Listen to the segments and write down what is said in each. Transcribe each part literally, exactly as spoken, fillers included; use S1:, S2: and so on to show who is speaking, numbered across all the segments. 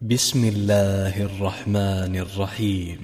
S1: بسم الله الرحمن الرحيم.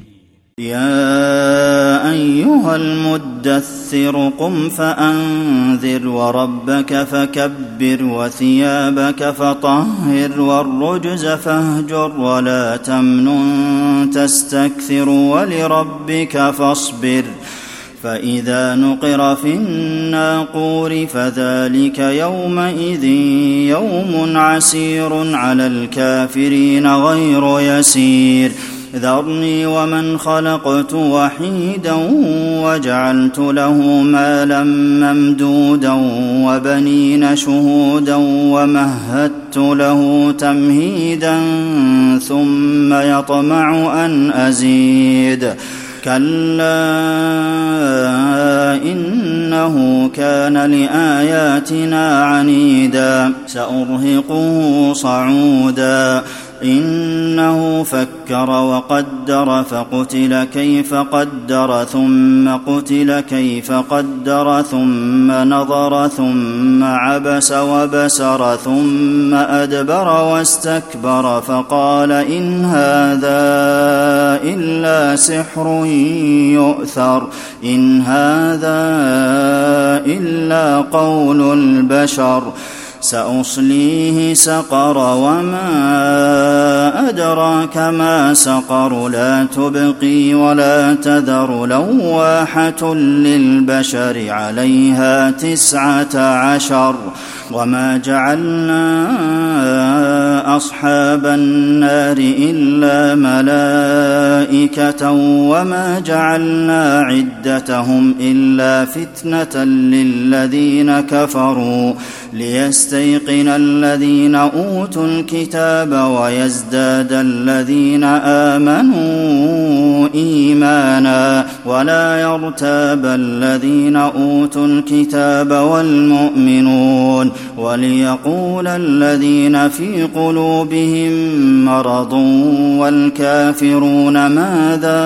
S2: يا أيها المدثر قم فأنذر وربك فكبر وثيابك فطهر والرجز فاهجر ولا تمنن تستكثر ولربك فاصبر فإذا نقر في الناقور فذلك يومئذ يوم عسير على الكافرين غير يسير. ذرني ومن خلقت وحيدا وجعلت له مالا ممدودا وبنين شهودا ومهدت له تمهيدا ثم يطمع أن أزيد كلا إنه كان لآياتنا عنيدا سأرهقه صعودا إنه فكر وقدر فقتل كيف قدر ثم قتل كيف قدر ثم نظر ثم عبس وبسر ثم أدبر واستكبر فقال إن هذا إلا سحر يؤثر إن هذا إلا قول البشر سأصليه سقر وما أدراك ما سقر لا تبقي ولا تذر لواحة للبشر عليها تسعة عشر وما جعلنا أصحاب النار إلا ملائكة وما جعلنا عدتهم إلا فتنة للذين كفروا ليستيقن الذين أوتوا الكتاب ويزداد الذين آمنوا إيمانا ولا يرتاب الذين أوتوا الكتاب والمؤمنون وليقول الذين في قلوبهم مرض والكافرون ماذا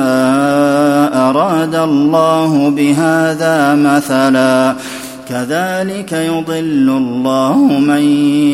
S2: أراد الله بهذا مثلا كذلك يضل الله من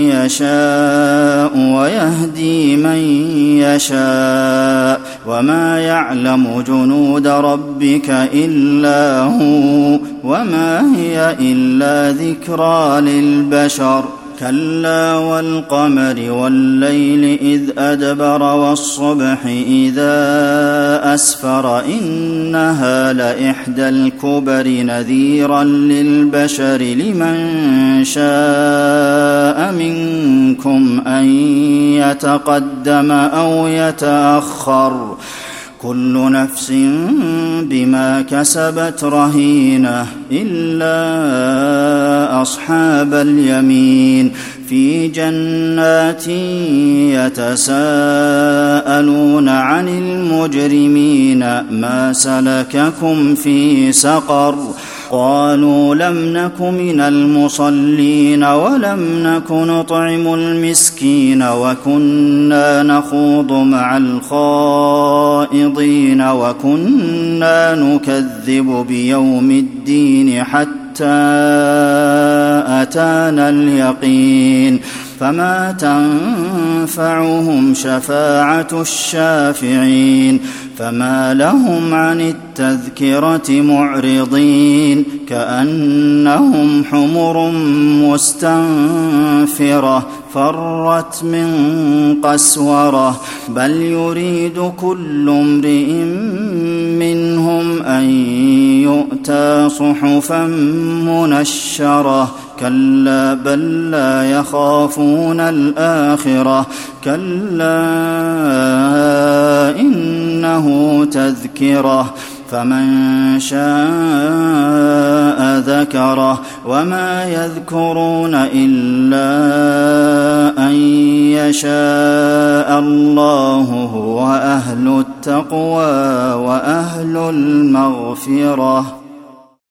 S2: يشاء ويهدي من يشاء وما يعلم جنود ربك إلا هو وما هي إلا ذكرى للبشر كلا والقمر والليل إذ أدبر والصبح إذا أسفر إنها لإحدى الكبر نذيرا للبشر لمن شاء منكم أن يتقدم أو يتأخر كل نفس بما كسبت رهينة إلا أصحاب اليمين في جنات يتساءلون عن المجرمين ما سلككم في سقر قالوا لم نك من المصلين ولم نك نطعم المسكين وكنا نخوض مع الخائضين وكنا نكذب بيوم الدين حتى أتانا اليقين فما تنفعهم شفاعة الشافعين فما لهم عن التذكرة معرضين كأنهم حمر مستنفرة فرت من قسورة بل يريد كل امرئ منهم أن يؤتى صحفا منشرة كلا بل لا يخافون الآخرة كلا إنه تذكرة فمن شاء ذكره وما يذكرون إلا أن يشاء الله هو أهل التقوى وأهل المغفرة.